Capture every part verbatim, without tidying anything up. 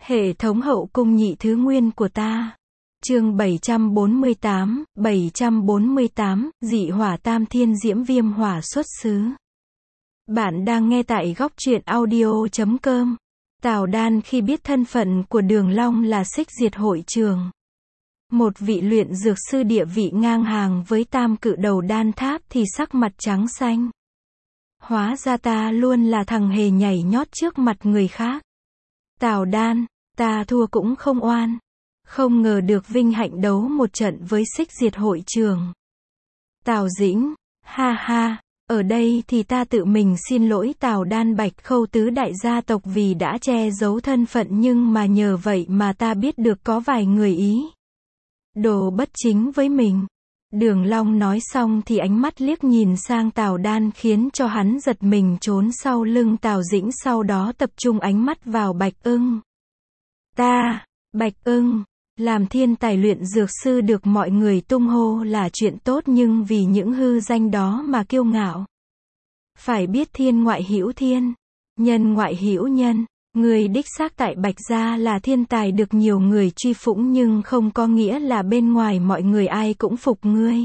Hệ thống hậu cung nhị thứ nguyên của ta. Chương bảy trăm bốn mươi tám, bảy trăm bốn mươi tám, dị hỏa tam thiên diễm viêm hỏa xuất xứ. Bạn đang nghe tại góc truyện audio chấm com. Tào Đan khi biết thân phận của Đường Long là Xích Diệt hội trường, một vị luyện dược sư địa vị ngang hàng với tam cự đầu đan tháp, thì sắc mặt trắng xanh. Hóa ra ta luôn là thằng hề nhảy nhót trước mặt người khác. Tào Đan, ta thua cũng không oan. Không ngờ được vinh hạnh đấu một trận với Xích Diệt hội trường. Tào Dĩnh, ha ha, ở đây thì ta tự mình xin lỗi Tào Đan Bạch Khâu tứ đại gia tộc vì đã che giấu thân phận, nhưng mà nhờ vậy mà ta biết được có vài người ý đồ bất chính với mình. Đường Long nói xong thì ánh mắt liếc nhìn sang Tào Đan khiến cho hắn giật mình trốn sau lưng Tào Dĩnh, sau đó tập trung ánh mắt vào Bạch Ưng. Ta, Bạch Ưng, làm thiên tài luyện dược sư được mọi người tung hô là chuyện tốt, nhưng vì những hư danh đó mà kiêu ngạo. Phải biết thiên ngoại hữu thiên, nhân ngoại hữu nhân. Người đích xác tại Bạch gia là thiên tài được nhiều người truy phủng, nhưng không có nghĩa là bên ngoài mọi người ai cũng phục ngươi.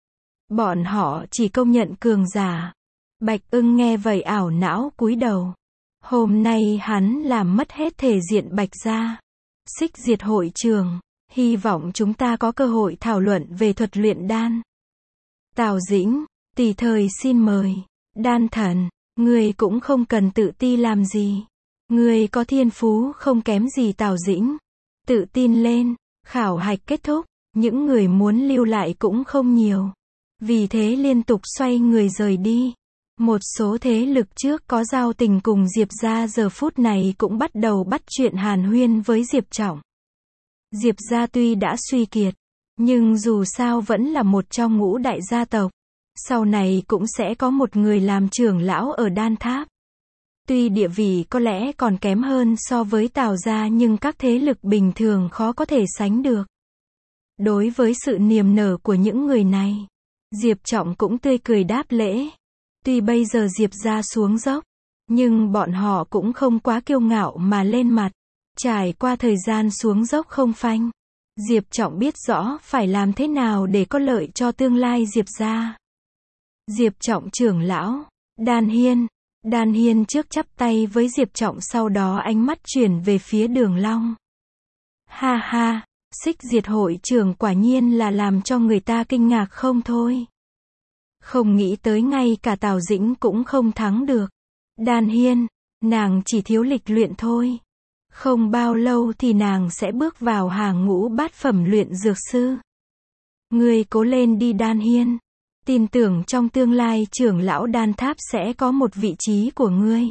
Bọn họ chỉ công nhận cường giả. Bạch Ưng nghe vậy ảo não cúi đầu. Hôm nay hắn làm mất hết thể diện Bạch gia. Xích Diệt hội trường, hy vọng chúng ta có cơ hội thảo luận về thuật luyện đan. Tào Dĩnh, tùy thời xin mời. Đan thần, ngươi cũng không cần tự ti làm gì. Ngươi có thiên phú không kém gì Tào Dĩnh. Tự tin lên. Khảo hạch kết thúc, những người muốn lưu lại cũng không nhiều. Vì thế liên tục xoay người rời đi. Một số thế lực trước có giao tình cùng Diệp gia giờ phút này cũng bắt đầu bắt chuyện hàn huyên với Diệp Trọng. Diệp gia tuy đã suy kiệt, nhưng dù sao vẫn là một trong ngũ đại gia tộc. Sau này cũng sẽ có một người làm trưởng lão ở đan tháp. Tuy địa vị có lẽ còn kém hơn so với Tào gia, nhưng các thế lực bình thường khó có thể sánh được. Đối với sự niềm nở của những người này, Diệp Trọng cũng tươi cười đáp lễ. Tuy bây giờ Diệp gia xuống dốc, nhưng bọn họ cũng không quá kiêu ngạo mà lên mặt. Trải qua thời gian xuống dốc không phanh, Diệp Trọng biết rõ phải làm thế nào để có lợi cho tương lai Diệp gia. Diệp Trọng trưởng lão, Đan Hiên. Đan Hiên trước chắp tay với Diệp Trọng, sau đó ánh mắt chuyển về phía Đường Long. Ha ha, Xích Diệt hội trưởng quả nhiên là làm cho người ta kinh ngạc không thôi. Không nghĩ tới ngay cả Tào Dĩnh cũng không thắng được. Đan Hiên, nàng chỉ thiếu lịch luyện thôi. Không bao lâu thì nàng sẽ bước vào hàng ngũ bát phẩm luyện dược sư. Ngươi cố lên đi Đan Hiên. Tin tưởng trong tương lai trưởng lão đan tháp sẽ có một vị trí của ngươi.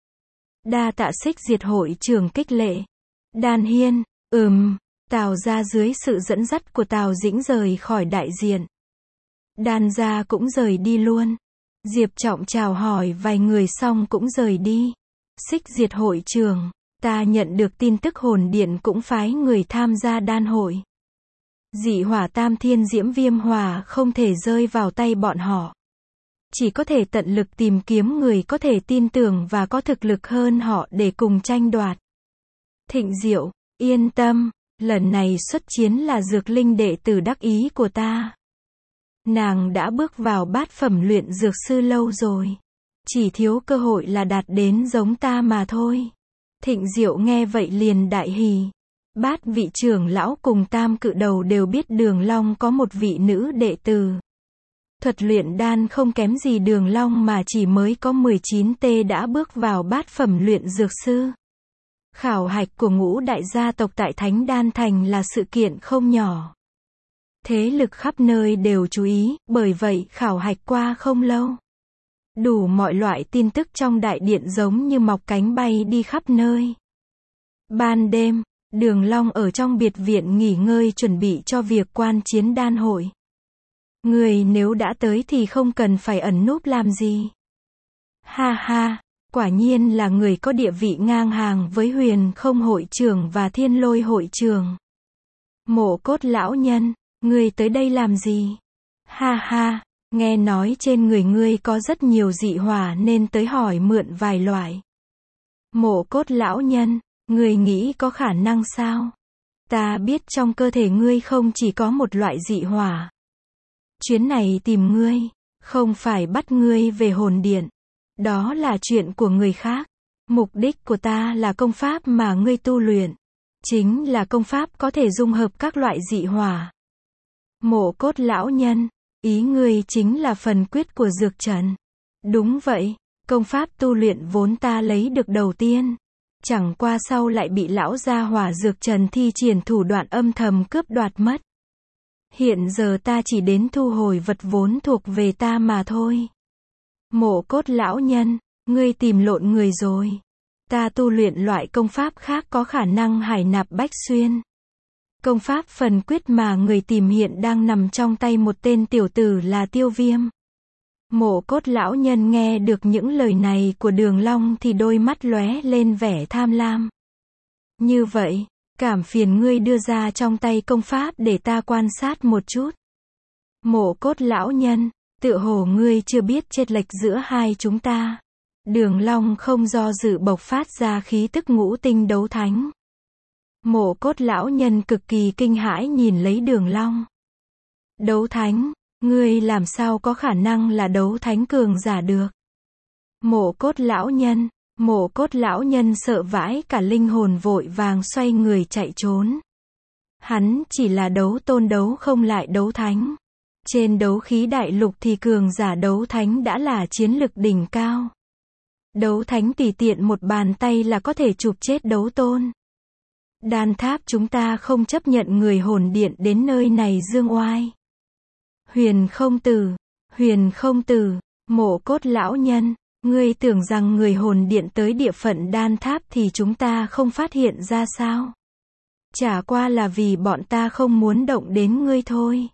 Đa tạ Xích Diệt hội trưởng khích lệ. Đan Hiên, ừm, Tào gia dưới sự dẫn dắt của Tào Dĩnh rời khỏi đại diện. Đan gia cũng rời đi luôn. Diệp Trọng chào hỏi vài người xong cũng rời đi. Xích Diệt hội trưởng, ta nhận được tin tức hồn điện cũng phái người tham gia đan hội. Dị hỏa tam thiên diễm viêm hỏa không thể rơi vào tay bọn họ. Chỉ có thể tận lực tìm kiếm người có thể tin tưởng và có thực lực hơn họ để cùng tranh đoạt. Thịnh Diệu, yên tâm, lần này xuất chiến là Dược Linh đệ tử đắc ý của ta. Nàng đã bước vào bát phẩm luyện dược sư lâu rồi. Chỉ thiếu cơ hội là đạt đến giống ta mà thôi. Thịnh Diệu nghe vậy liền đại hỉ. Bát vị trưởng lão cùng tam cự đầu đều biết Đường Long có một vị nữ đệ tử. Thuật luyện đan không kém gì Đường Long mà chỉ mới có mười chín tuổi đã bước vào bát phẩm luyện dược sư. Khảo hạch của ngũ đại gia tộc tại Thánh Đan Thành là sự kiện không nhỏ. Thế lực khắp nơi đều chú ý, bởi vậy khảo hạch qua không lâu. Đủ mọi loại tin tức trong đại điện giống như mọc cánh bay đi khắp nơi. Ban đêm, Đường Long ở trong biệt viện nghỉ ngơi chuẩn bị cho việc quan chiến đan hội. Người nếu đã tới thì không cần phải ẩn núp làm gì. Ha ha, quả nhiên là người có địa vị ngang hàng với Huyền Không hội trưởng và Thiên Lôi hội trưởng. Mộ Cốt lão nhân, ngươi tới đây làm gì? Ha ha, nghe nói trên người ngươi có rất nhiều dị hỏa nên tới hỏi mượn vài loại. Mộ Cốt lão nhân, Ngươi nghĩ có khả năng sao? Ta biết trong cơ thể ngươi không chỉ có một loại dị hỏa. Chuyến này tìm ngươi, không phải bắt ngươi về hồn điện. Đó là chuyện của người khác. Mục đích của ta là công pháp mà ngươi tu luyện. Chính là công pháp có thể dung hợp các loại dị hỏa. Mộ Cốt lão nhân, ý ngươi chính là phần quyết của dược trần. Đúng vậy, công pháp tu luyện vốn ta lấy được đầu tiên. Chẳng qua sau lại bị lão gia hỏa dược trần thi triển thủ đoạn âm thầm cướp đoạt mất. Hiện giờ ta chỉ đến thu hồi vật vốn thuộc về ta mà thôi. Mộ Cốt lão nhân, ngươi tìm lộn người rồi. Ta tu luyện loại công pháp khác có khả năng hải nạp bách xuyên. Công pháp phần quyết mà người tìm hiện đang nằm trong tay một tên tiểu tử là Tiêu Viêm. Mộ Cốt lão nhân nghe được những lời này của Đường Long thì đôi mắt lóe lên vẻ tham lam. Như vậy, cảm phiền ngươi đưa ra trong tay công pháp để ta quan sát một chút. Mộ Cốt lão nhân, tựa hồ ngươi chưa biết chênh lệch giữa hai chúng ta. Đường Long không do dự bộc phát ra khí tức ngũ tinh đấu thánh. Mộ Cốt lão nhân cực kỳ kinh hãi nhìn lấy Đường Long. Đấu thánh, ngươi làm sao có khả năng là đấu thánh cường giả được? Mộ Cốt lão nhân, Mộ Cốt lão nhân sợ vãi cả linh hồn vội vàng xoay người chạy trốn. Hắn chỉ là đấu tôn đấu không lại đấu thánh. Trên đấu khí đại lục thì cường giả đấu thánh đã là chiến lực đỉnh cao. Đấu thánh tùy tiện một bàn tay là có thể chụp chết đấu tôn. Đan tháp chúng ta không chấp nhận người hồn điện đến nơi này dương oai. Huyền không tử, huyền không tử, Mộ Cốt lão nhân, ngươi tưởng rằng người hồn điện tới địa phận đan tháp thì chúng ta không phát hiện ra sao? Chả qua là vì bọn ta không muốn động đến ngươi thôi.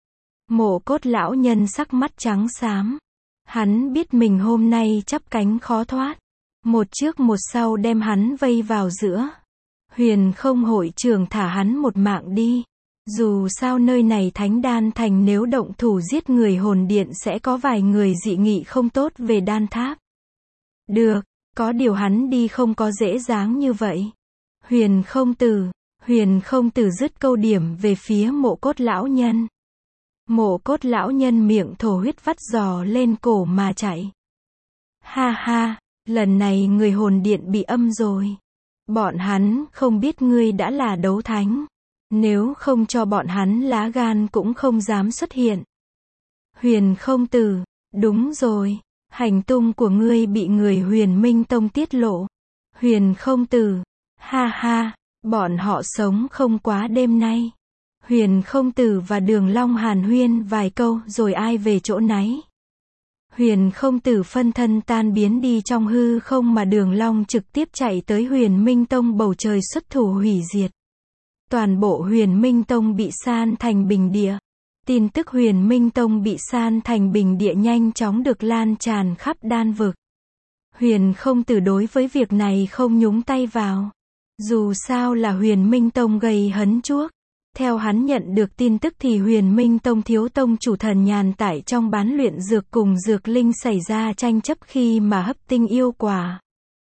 Mộ Cốt lão nhân sắc mắt trắng xám. Hắn biết mình hôm nay chắp cánh khó thoát. Một trước một sau đem hắn vây vào giữa. Huyền không hội trưởng thả hắn một mạng đi. Dù sao nơi này thánh đan thành nếu động thủ giết người hồn điện sẽ có vài người dị nghị không tốt về đan tháp. Được, có điều hắn đi không có dễ dàng như vậy. Huyền không tử, huyền không tử dứt câu điểm về phía Mộ Cốt lão nhân. Mộ Cốt lão nhân miệng thổ huyết vắt giò lên cổ mà chạy. Ha ha, lần này người hồn điện bị âm rồi. Bọn hắn không biết ngươi đã là đấu thánh. Nếu không cho bọn hắn lá gan cũng không dám xuất hiện. Huyền không tử, đúng rồi, hành tung của ngươi bị người Huyền Minh Tông tiết lộ. Huyền không tử, ha ha, bọn họ sống không quá đêm nay. Huyền không tử và Đường Long hàn huyên vài câu rồi ai về chỗ nấy. Huyền không tử phân thân tan biến đi trong hư không mà Đường Long trực tiếp chạy tới Huyền Minh Tông bầu trời xuất thủ hủy diệt. Toàn bộ Huyền Minh Tông bị san thành bình địa. Tin tức Huyền Minh Tông bị san thành bình địa nhanh chóng được lan tràn khắp đan vực. Huyền không tử đối với việc này không nhúng tay vào. Dù sao là Huyền Minh Tông gây hấn chuốc. Theo hắn nhận được tin tức thì Huyền Minh Tông thiếu tông chủ Thần Nhàn tại trong bán luyện dược cùng dược linh xảy ra tranh chấp khi mà hấp tinh yêu quả.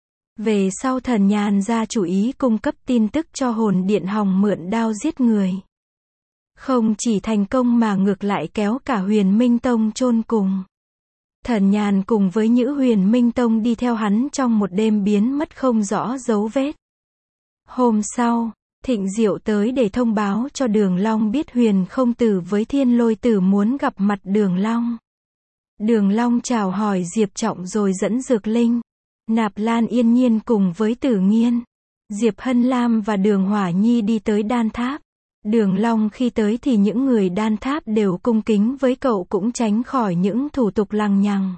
Về sau Thần Nhàn ra chủ ý cung cấp tin tức cho hồn điện hòng mượn đao giết người. Không chỉ thành công mà ngược lại kéo cả Huyền Minh Tông chôn cùng. Thần Nhàn cùng với Nhữ Huyền Minh Tông đi theo hắn trong một đêm biến mất không rõ dấu vết. Hôm sau, Thịnh Diệu tới để thông báo cho Đường Long biết Huyền không tử với Thiên Lôi tử muốn gặp mặt Đường Long. Đường Long chào hỏi Diệp Trọng rồi dẫn Dược Linh, Nạp Lan Yên Nhiên cùng với Tử Nghiên, Diệp Hân Lam và Đường Hỏa Nhi đi tới đan tháp. Đường Long khi tới thì những người đan tháp đều cung kính với cậu cũng tránh khỏi những thủ tục lằng nhằng.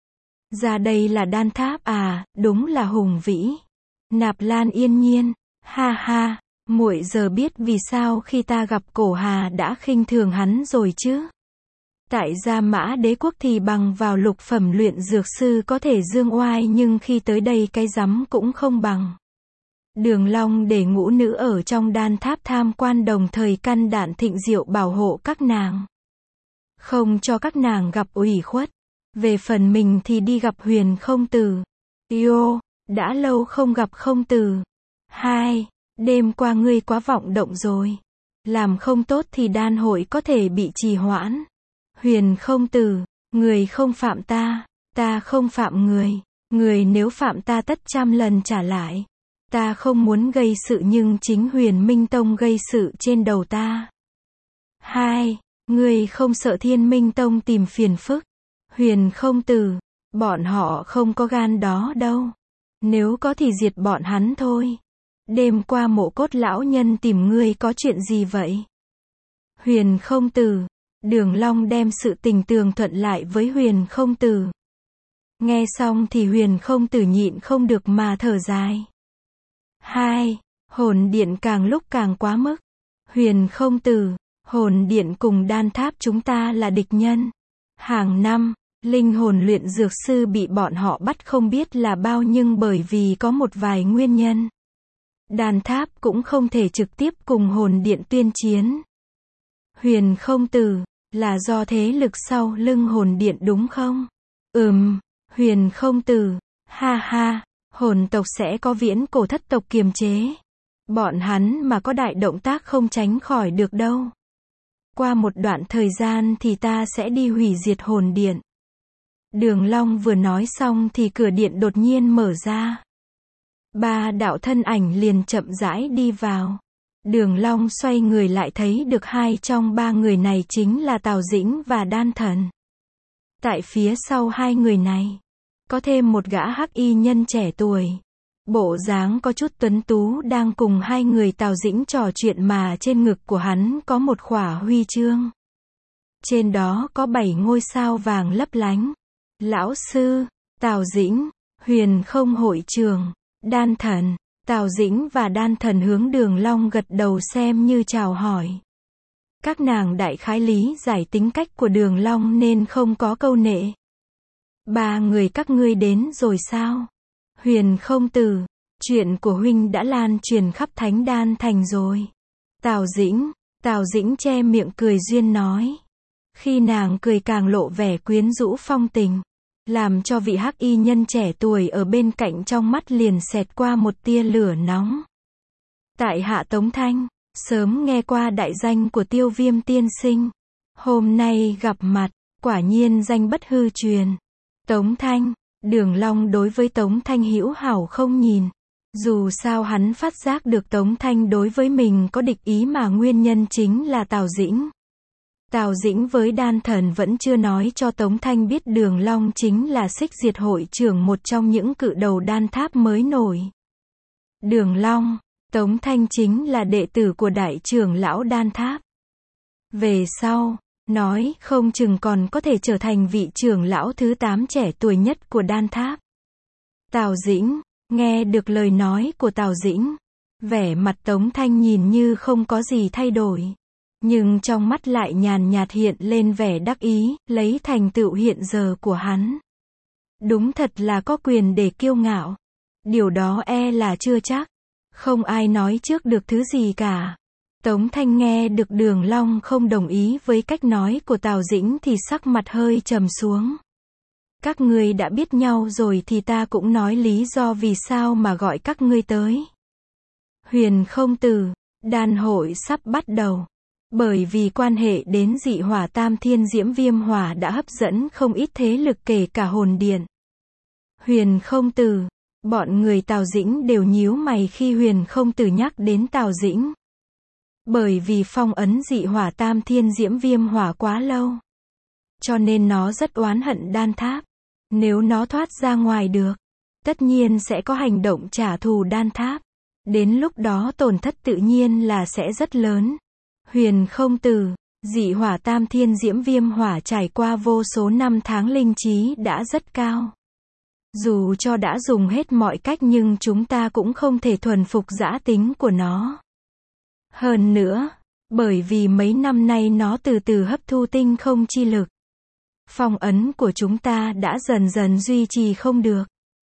Ra đây là đan tháp à, đúng là hùng vĩ. Nạp Lan Yên Nhiên, ha ha, muội giờ biết vì sao khi ta gặp Cổ Hà đã khinh thường hắn rồi chứ. Tại Gia Mã Đế quốc thì bằng vào lục phẩm luyện dược sư có thể dương oai nhưng khi tới đây cái rắm cũng không bằng. Đường Long để ngũ nữ ở trong đan tháp tham quan đồng thời căn đạn Thịnh Diệu bảo hộ các nàng. Không cho các nàng gặp ủy khuất. Về phần mình thì đi gặp Huyền không tử. Yo, đã lâu không gặp không tử. hai. Đêm qua ngươi quá vọng động rồi. Làm không tốt thì đan hội có thể bị trì hoãn. Huyền không tử, người không phạm ta, ta không phạm người. Người nếu phạm ta tất trăm lần trả lại. Ta không muốn gây sự nhưng chính Huyền Minh Tông gây sự trên đầu ta. hai. Người không sợ Thiên Minh Tông tìm phiền phức. Huyền không tử, bọn họ không có gan đó đâu. Nếu có thì diệt bọn hắn thôi. Đêm qua Mộ Cốt lão nhân tìm ngươi có chuyện gì vậy? Huyền không tử, Đường Long đem sự tình tường thuận lại với Huyền không tử. Nghe xong thì Huyền không tử nhịn không được mà thở dài. hai. Hồn điện càng lúc càng quá mức. Huyền không tử, hồn điện cùng đan tháp chúng ta là địch nhân. Hàng năm, linh hồn luyện dược sư bị bọn họ bắt không biết là bao nhưng bởi vì có một vài nguyên nhân. Đan tháp cũng không thể trực tiếp cùng hồn điện tuyên chiến. Huyền không tử, là do thế lực sau lưng hồn điện đúng không? Ừm, Huyền không tử, ha ha, hồn tộc sẽ có viễn cổ thất tộc kiềm chế. Bọn hắn mà có đại động tác không tránh khỏi được đâu. Qua một đoạn thời gian thì ta sẽ đi hủy diệt hồn điện. Đường Long vừa nói xong thì cửa điện đột nhiên mở ra. Ba đạo thân ảnh liền chậm rãi đi vào. Đường Long xoay người lại thấy được hai trong ba người này chính là Tào Dĩnh và Đan Thần. Tại phía sau hai người này, có thêm một gã hắc y nhân trẻ tuổi. Bộ dáng có chút tuấn tú đang cùng hai người Tào Dĩnh trò chuyện mà trên ngực của hắn có một khỏa huy chương. Trên đó có bảy ngôi sao vàng lấp lánh. Lão sư, Tào Dĩnh, Huyền không hội trường, Đan Thần. Tào Dĩnh và Đan Thần hướng Đường Long gật đầu xem như chào hỏi. Các nàng đại khái lý giải tính cách của Đường Long nên không có câu nệ. Ba người các ngươi đến rồi sao? Huyền không tử, chuyện của huynh đã lan truyền khắp Thánh Đan Thành rồi. Tào Dĩnh, Tào Dĩnh che miệng cười duyên nói. Khi nàng cười càng lộ vẻ quyến rũ phong tình, làm cho vị hắc y nhân trẻ tuổi ở bên cạnh trong mắt liền xẹt qua một tia lửa nóng. Tại hạ Tống Thanh, sớm nghe qua đại danh của Tiêu Viêm tiên sinh. Hôm nay gặp mặt, quả nhiên danh bất hư truyền. Tống Thanh, Đường Long đối với Tống Thanh hữu hảo không nhìn. Dù sao hắn phát giác được Tống Thanh đối với mình có địch ý mà nguyên nhân chính là Tào Dĩnh. Tào Dĩnh với Đan Thần vẫn chưa nói cho Tống Thanh biết Đường Long chính là Xích Diệt hội trưởng một trong những cự đầu đan tháp mới nổi. Đường Long, Tống Thanh chính là đệ tử của đại trưởng lão đan tháp. Về sau, nói không chừng còn có thể trở thành vị trưởng lão thứ tám trẻ tuổi nhất của đan tháp. Tào Dĩnh, nghe được lời nói của Tào Dĩnh, vẻ mặt Tống Thanh nhìn như không có gì thay đổi. Nhưng trong mắt lại nhàn nhạt hiện lên vẻ đắc ý, lấy thành tựu hiện giờ của hắn. Đúng thật là có quyền để kiêu ngạo. Điều đó e là chưa chắc. Không ai nói trước được thứ gì cả. Tống Thanh nghe được Đường Long không đồng ý với cách nói của Tào Dĩnh thì sắc mặt hơi trầm xuống. Các ngươi đã biết nhau rồi thì ta cũng nói lý do vì sao mà gọi các ngươi tới. Huyền không tử, đan hội sắp bắt đầu. Bởi vì quan hệ đến dị hỏa tam thiên diễm viêm hỏa đã hấp dẫn không ít thế lực kể cả hồn điện. Huyền không tử, bọn người Tào Dĩnh đều nhíu mày khi Huyền không tử nhắc đến Tào Dĩnh. Bởi vì phong ấn dị hỏa tam thiên diễm viêm hỏa quá lâu. Cho nên nó rất oán hận đan tháp. Nếu nó thoát ra ngoài được, tất nhiên sẽ có hành động trả thù đan tháp. Đến lúc đó tổn thất tự nhiên là sẽ rất lớn. Huyền không tử, dị hỏa tam thiên diễm viêm hỏa trải qua vô số năm tháng linh trí đã rất cao. Dù cho đã dùng hết mọi cách nhưng chúng ta cũng không thể thuần phục dã tính của nó. Hơn nữa, bởi vì mấy năm nay nó từ từ hấp thu tinh không chi lực. Phong ấn của chúng ta đã dần dần duy trì không được.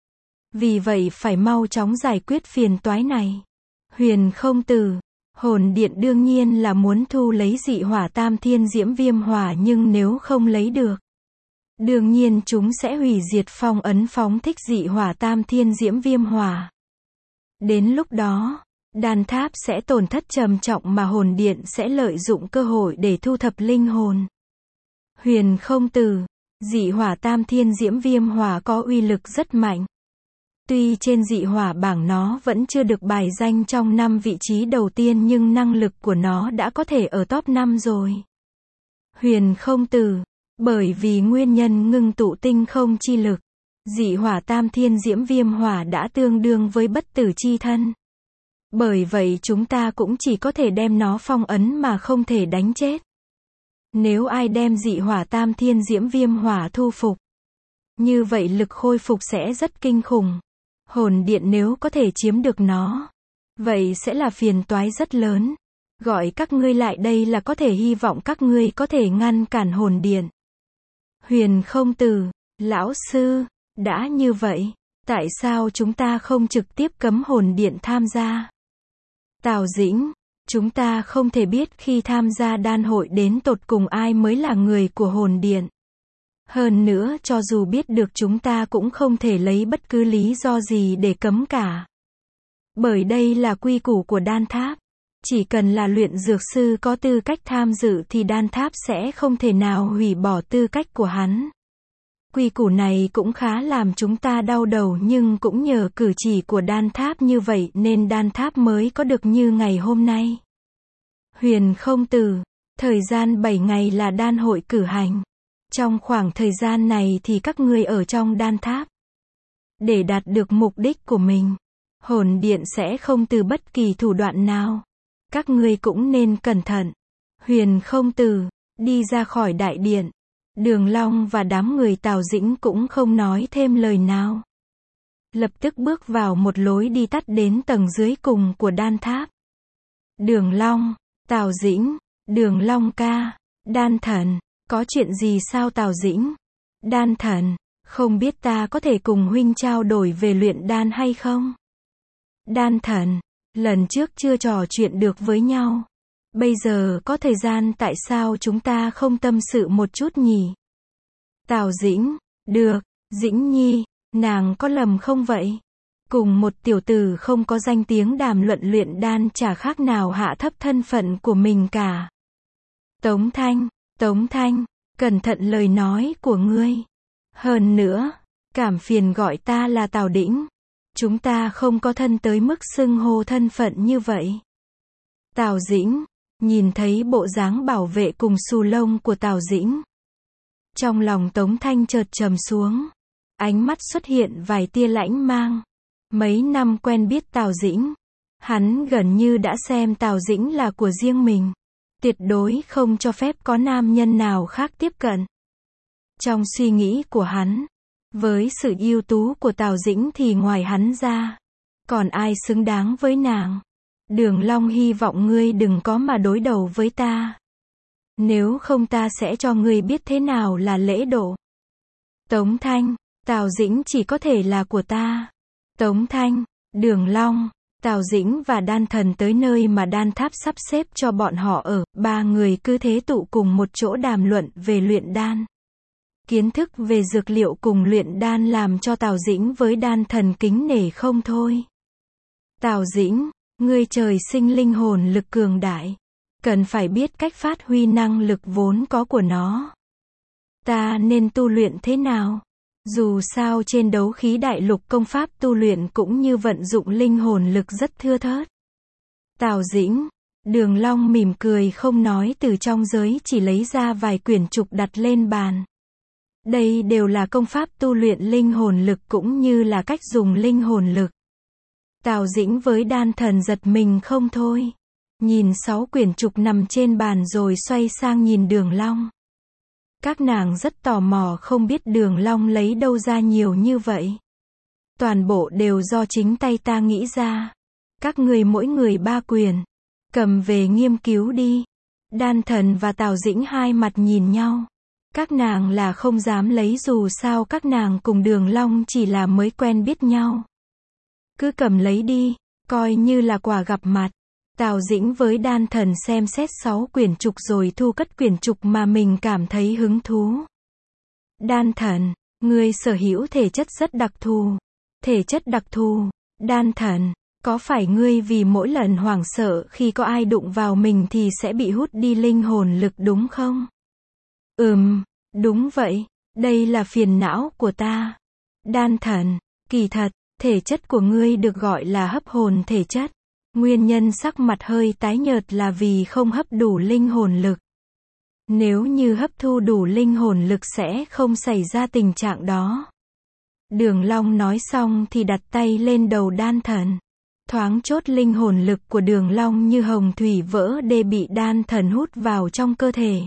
Vì vậy phải mau chóng giải quyết phiền toái này. Huyền không tử, hồn điện đương nhiên là muốn thu lấy dị hỏa tam thiên diễm viêm hỏa nhưng nếu không lấy được, đương nhiên chúng sẽ hủy diệt phong ấn phóng thích dị hỏa tam thiên diễm viêm hỏa. Đến lúc đó, đan tháp sẽ tổn thất trầm trọng mà hồn điện sẽ lợi dụng cơ hội để thu thập linh hồn. Huyền không từ, dị hỏa tam thiên diễm viêm hỏa có uy lực rất mạnh. Tuy trên dị hỏa bảng nó vẫn chưa được bài danh trong năm vị trí đầu tiên nhưng năng lực của nó đã có thể ở top năm rồi. Huyền không từ, bởi vì nguyên nhân ngưng tụ tinh không chi lực, dị hỏa tam thiên diễm viêm hỏa đã tương đương với bất tử chi thân. Bởi vậy chúng ta cũng chỉ có thể đem nó phong ấn mà không thể đánh chết. Nếu ai đem dị hỏa tam thiên diễm viêm hỏa thu phục, như vậy lực khôi phục sẽ rất kinh khủng. Hồn điện nếu có thể chiếm được nó, vậy sẽ là phiền toái rất lớn. Gọi các ngươi lại đây là có thể hy vọng các ngươi có thể ngăn cản hồn điện. Huyền không từ, lão sư, đã như vậy, tại sao chúng ta không trực tiếp cấm hồn điện tham gia? Tào Dĩnh, chúng ta không thể biết khi tham gia đan hội đến tột cùng ai mới là người của hồn điện. Hơn nữa cho dù biết được chúng ta cũng không thể lấy bất cứ lý do gì để cấm cả. Bởi đây là quy củ của đan tháp. Chỉ cần là luyện dược sư có tư cách tham dự thì đan tháp sẽ không thể nào hủy bỏ tư cách của hắn. Quy củ này cũng khá làm chúng ta đau đầu nhưng cũng nhờ cử chỉ của đan tháp như vậy nên đan tháp mới có được như ngày hôm nay. Huyền không từ, thời gian bảy ngày là đan hội cử hành. Trong khoảng thời gian này thì các ngươi ở trong đan tháp. Để đạt được mục đích của mình, hồn điện sẽ không từ bất kỳ thủ đoạn nào. Các ngươi cũng nên cẩn thận. Huyền không từ, đi ra khỏi đại điện. Đường Long và đám người Tào Dĩnh cũng không nói thêm lời nào. Lập tức bước vào một lối đi tắt đến tầng dưới cùng của đan tháp. Đường Long, Tào Dĩnh, Đường Long ca, Đan Thần, có chuyện gì sao Tào Dĩnh? Đan Thần, không biết ta có thể cùng huynh trao đổi về luyện đan hay không? Đan Thần, lần trước chưa trò chuyện được với nhau. Bây giờ có thời gian tại sao chúng ta không tâm sự một chút nhỉ? Tào Dĩnh, được, Dĩnh Nhi, nàng có lầm không vậy? Cùng một tiểu tử không có danh tiếng đàm luận luyện đan chả khác nào hạ thấp thân phận của mình cả. Tống Thanh, Tống Thanh, cẩn thận lời nói của ngươi. Hơn nữa, cảm phiền gọi ta là Tào Đĩnh. Chúng ta không có thân tới mức xưng hô thân phận như vậy. Tào Dĩnh, nhìn thấy bộ dáng bảo vệ cùng xù lông của Tào Dĩnh. Trong lòng Tống Thanh chợt trầm xuống. Ánh mắt xuất hiện vài tia lãnh mang. Mấy năm quen biết Tào Dĩnh, hắn gần như đã xem Tào Dĩnh là của riêng mình. Tuyệt đối không cho phép có nam nhân nào khác tiếp cận. Trong suy nghĩ của hắn, với sự ưu tú của Tào Dĩnh thì ngoài hắn ra, còn ai xứng đáng với nàng? Đường Long hy vọng ngươi đừng có mà đối đầu với ta. Nếu không ta sẽ cho ngươi biết thế nào là lễ độ. Tống Thanh, Tào Dĩnh chỉ có thể là của ta. Tống Thanh, Đường Long, Tào Dĩnh và Đan Thần tới nơi mà đan tháp sắp xếp cho bọn họ ở, ba người cứ thế tụ cùng một chỗ đàm luận về luyện đan. Kiến thức về dược liệu cùng luyện đan làm cho Tào Dĩnh với Đan Thần kính nể không thôi. Tào Dĩnh, ngươi trời sinh linh hồn lực cường đại, cần phải biết cách phát huy năng lực vốn có của nó. Ta nên tu luyện thế nào? Dù sao trên đấu khí đại lục công pháp tu luyện cũng như vận dụng linh hồn lực rất thưa thớt. Tào Dĩnh, Đường Long mỉm cười không nói từ trong giới chỉ lấy ra vài quyển trục đặt lên bàn. Đây đều là công pháp tu luyện linh hồn lực cũng như là cách dùng linh hồn lực. Tào Dĩnh với Đan Thần giật mình không thôi. Nhìn sáu quyển trục nằm trên bàn rồi xoay sang nhìn Đường Long. Các nàng rất tò mò không biết Đường Long lấy đâu ra nhiều như vậy. Toàn bộ đều do chính tay ta nghĩ ra. Các người mỗi người ba quyển. Cầm về nghiên cứu đi. Đan Thần và Tào Dĩnh hai mặt nhìn nhau. Các nàng là không dám lấy dù sao các nàng cùng Đường Long chỉ là mới quen biết nhau. Cứ cầm lấy đi, coi như là quà gặp mặt. Tào Dĩnh với Đan Thần xem xét sáu quyển trục rồi thu cất quyển trục mà mình cảm thấy hứng thú. Đan Thần, ngươi sở hữu thể chất rất đặc thù. Thể chất đặc thù. Đan Thần, Có phải ngươi vì mỗi lần hoảng sợ khi có ai đụng vào mình thì sẽ bị hút đi linh hồn lực đúng không? Ừm, đúng vậy. Đây là phiền não của ta. Đan thần, kỳ thật, thể chất của ngươi được gọi là hấp hồn thể chất. Nguyên nhân sắc mặt hơi tái nhợt là vì không hấp đủ linh hồn lực. Nếu như hấp thu đủ linh hồn lực sẽ không xảy ra tình trạng đó. Đường Long nói xong thì đặt tay lên đầu đan thần. Thoáng chốt linh hồn lực của Đường Long như hồng thủy vỡ đê bị đan thần hút vào trong cơ thể.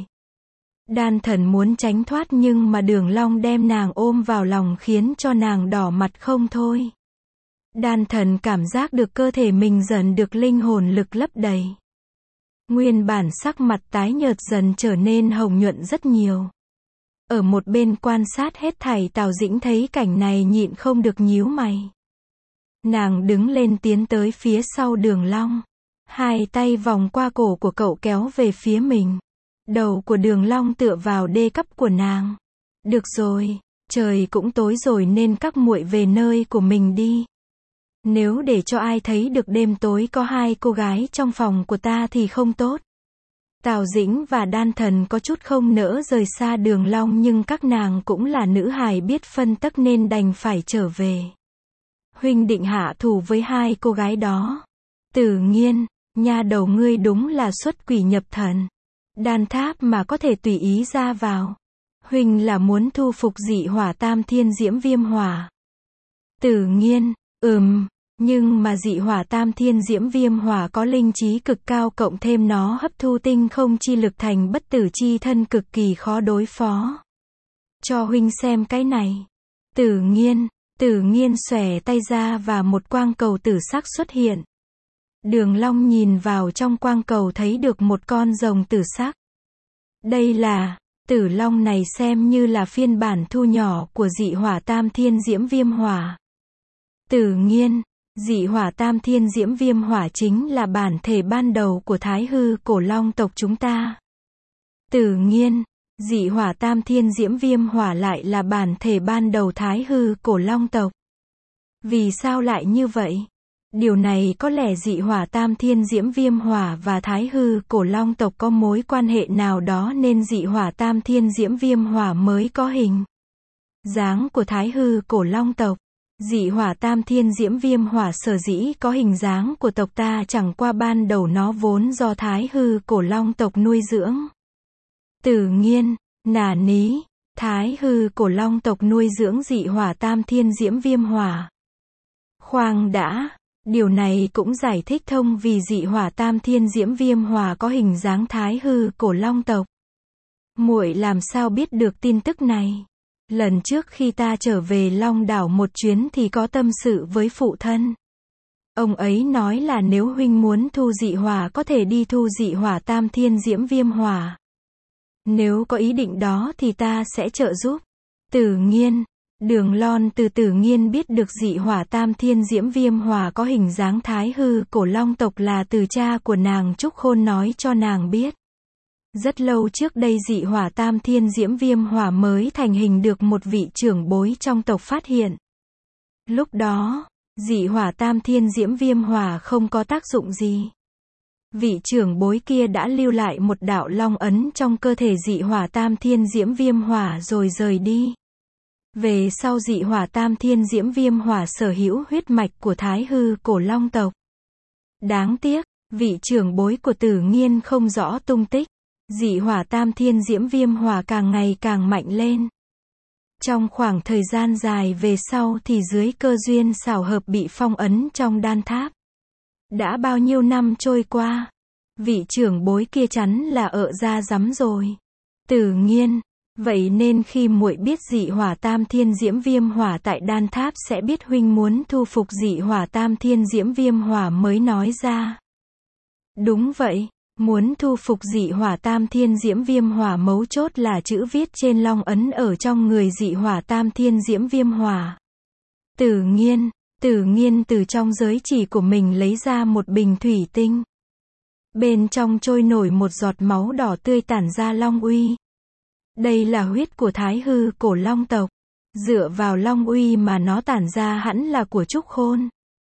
Đan thần muốn tránh thoát nhưng mà Đường Long đem nàng ôm vào lòng khiến cho nàng đỏ mặt không thôi. Đan thần cảm giác được cơ thể mình dần được linh hồn lực lấp đầy. Nguyên bản sắc mặt tái nhợt dần trở nên hồng nhuận rất nhiều. Ở một bên quan sát hết thảy Tào Dĩnh thấy cảnh này nhịn không được nhíu mày. Nàng đứng lên tiến tới phía sau Đường Long. Hai tay vòng qua cổ của cậu kéo về phía mình. Đầu của Đường Long tựa vào đê cấp của nàng. Được rồi, trời cũng tối rồi nên các muội về nơi của mình đi. Nếu để cho ai thấy được đêm tối có hai cô gái trong phòng của ta thì không tốt. Tào Dĩnh và Đan Thần có chút không nỡ rời xa Đường Long nhưng các nàng cũng là nữ hài biết phân tắc nên đành phải trở về. Huynh định hạ thủ với hai cô gái đó. Tử Nghiên, nha đầu ngươi đúng là xuất quỷ nhập thần. Đan tháp mà có thể tùy ý ra vào. Huynh là muốn thu phục dị hỏa tam thiên diễm viêm hỏa. Tử Nghiên, ừm, nhưng mà dị hỏa tam thiên diễm viêm hỏa có linh trí cực cao cộng thêm nó hấp thu tinh không chi lực thành bất tử chi thân cực kỳ khó đối phó. Cho huynh xem cái này. Tử Nghiên, Tử Nghiên xòe tay ra và một quang cầu tử sắc xuất hiện. Đường Long nhìn vào trong quang cầu thấy được một con rồng tử sắc. Đây là, Tử Long này xem như là phiên bản thu nhỏ của dị hỏa tam thiên diễm viêm hỏa. Tử Nghiên, dị hỏa tam thiên diễm viêm hỏa chính là bản thể ban đầu của Thái Hư cổ long tộc chúng ta. Tử Nghiên, dị hỏa tam thiên diễm viêm hỏa lại là bản thể ban đầu Thái Hư cổ long tộc. Vì sao lại như vậy? Điều này có lẽ dị hỏa tam thiên diễm viêm hỏa và Thái Hư cổ long tộc có mối quan hệ nào đó nên dị hỏa tam thiên diễm viêm hỏa mới có hình dáng của Thái Hư cổ long tộc. Dị hỏa tam thiên diễm viêm hỏa sở dĩ có hình dáng của tộc ta chẳng qua ban đầu nó vốn do Thái Hư cổ long tộc nuôi dưỡng. Tử Nghiên, nà ní, Thái Hư cổ long tộc nuôi dưỡng dị hỏa tam thiên diễm viêm hỏa. Khoan đã, điều này cũng giải thích thông vì dị hỏa tam thiên diễm viêm hỏa có hình dáng Thái Hư cổ long tộc. Muội làm sao biết được tin tức này? Lần trước khi ta trở về Long đảo một chuyến thì có tâm sự với phụ thân. Ông ấy nói là nếu huynh muốn thu dị hỏa có thể đi thu dị hỏa tam thiên diễm viêm hỏa. Nếu có ý định đó thì ta sẽ trợ giúp. Tử Nghiên, Đường Lon từ Tử Nghiên biết được dị hỏa tam thiên diễm viêm hỏa có hình dáng Thái Hư cổ long tộc là từ cha của nàng Trúc Khôn nói cho nàng biết. Rất lâu trước đây dị hỏa tam thiên diễm viêm hỏa mới thành hình được một vị trưởng bối trong tộc phát hiện. Lúc đó, dị hỏa tam thiên diễm viêm hỏa không có tác dụng gì. Vị trưởng bối kia đã lưu lại một đạo long ấn trong cơ thể dị hỏa tam thiên diễm viêm hỏa rồi rời đi. Về sau dị hỏa tam thiên diễm viêm hỏa sở hữu huyết mạch của Thái Hư cổ long tộc. Đáng tiếc, vị trưởng bối của Tử Nghiên không rõ tung tích. Dị hỏa tam thiên diễm viêm hỏa càng ngày càng mạnh lên. Trong khoảng thời gian dài về sau thì dưới cơ duyên xảo hợp bị phong ấn trong đan tháp. Đã bao nhiêu năm trôi qua, vị trưởng bối kia chắn là ợ ra rắm rồi. Tử Nghiên, vậy nên khi muội biết dị hỏa tam thiên diễm viêm hỏa tại đan tháp sẽ biết huynh muốn thu phục dị hỏa tam thiên diễm viêm hỏa mới nói ra. Đúng vậy. Muốn thu phục dị hỏa tam thiên diễm viêm hỏa mấu chốt là chữ viết trên long ấn ở trong người dị hỏa tam thiên diễm viêm hỏa. Tử Nghiên, Tử Nghiên từ trong giới chỉ của mình lấy ra một bình thủy tinh. Bên trong trôi nổi một giọt máu đỏ tươi tản ra long uy. Đây là huyết của Thái Hư cổ long tộc. Dựa vào long uy mà nó tản ra hẳn là của Trúc Khôn.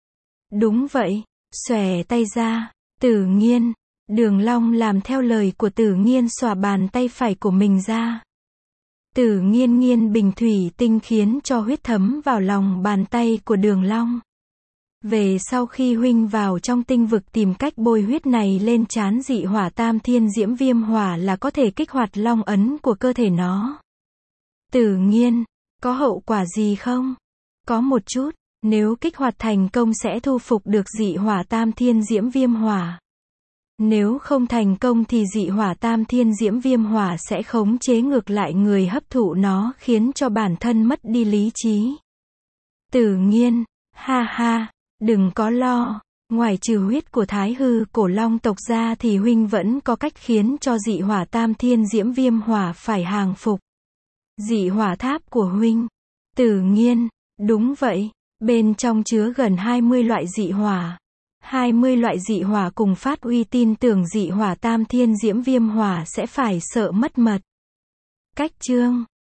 Đúng vậy. Xòe tay ra. Tử Nghiên. Đường Long làm theo lời của Tử Nghiên xòa bàn tay phải của mình ra. Tử Nghiên nghiên bình thủy tinh khiến cho huyết thấm vào lòng bàn tay của Đường Long. Về sau khi huynh vào trong tinh vực tìm cách bôi huyết này lên trán dị hỏa tam thiên diễm viêm hỏa là có thể kích hoạt long ấn của cơ thể nó. Tử Nghiên, có hậu quả gì không? Có một chút, nếu kích hoạt thành công sẽ thu phục được dị hỏa tam thiên diễm viêm hỏa. Nếu không thành công thì dị hỏa tam thiên diễm viêm hỏa sẽ khống chế ngược lại người hấp thụ nó khiến cho bản thân mất đi lý trí. Tử Nghiên, ha ha, đừng có lo, ngoài trừ huyết của Thái Hư cổ long tộc ra thì huynh vẫn có cách khiến cho dị hỏa tam thiên diễm viêm hỏa phải hàng phục. Dị hỏa tháp của huynh. Tử Nghiên, đúng vậy, bên trong chứa gần hai mươi loại dị hỏa. hai mươi loại dị hỏa cùng phát uy tin tưởng dị hỏa tam thiên diễm viêm hỏa sẽ phải sợ mất mật. Cách chương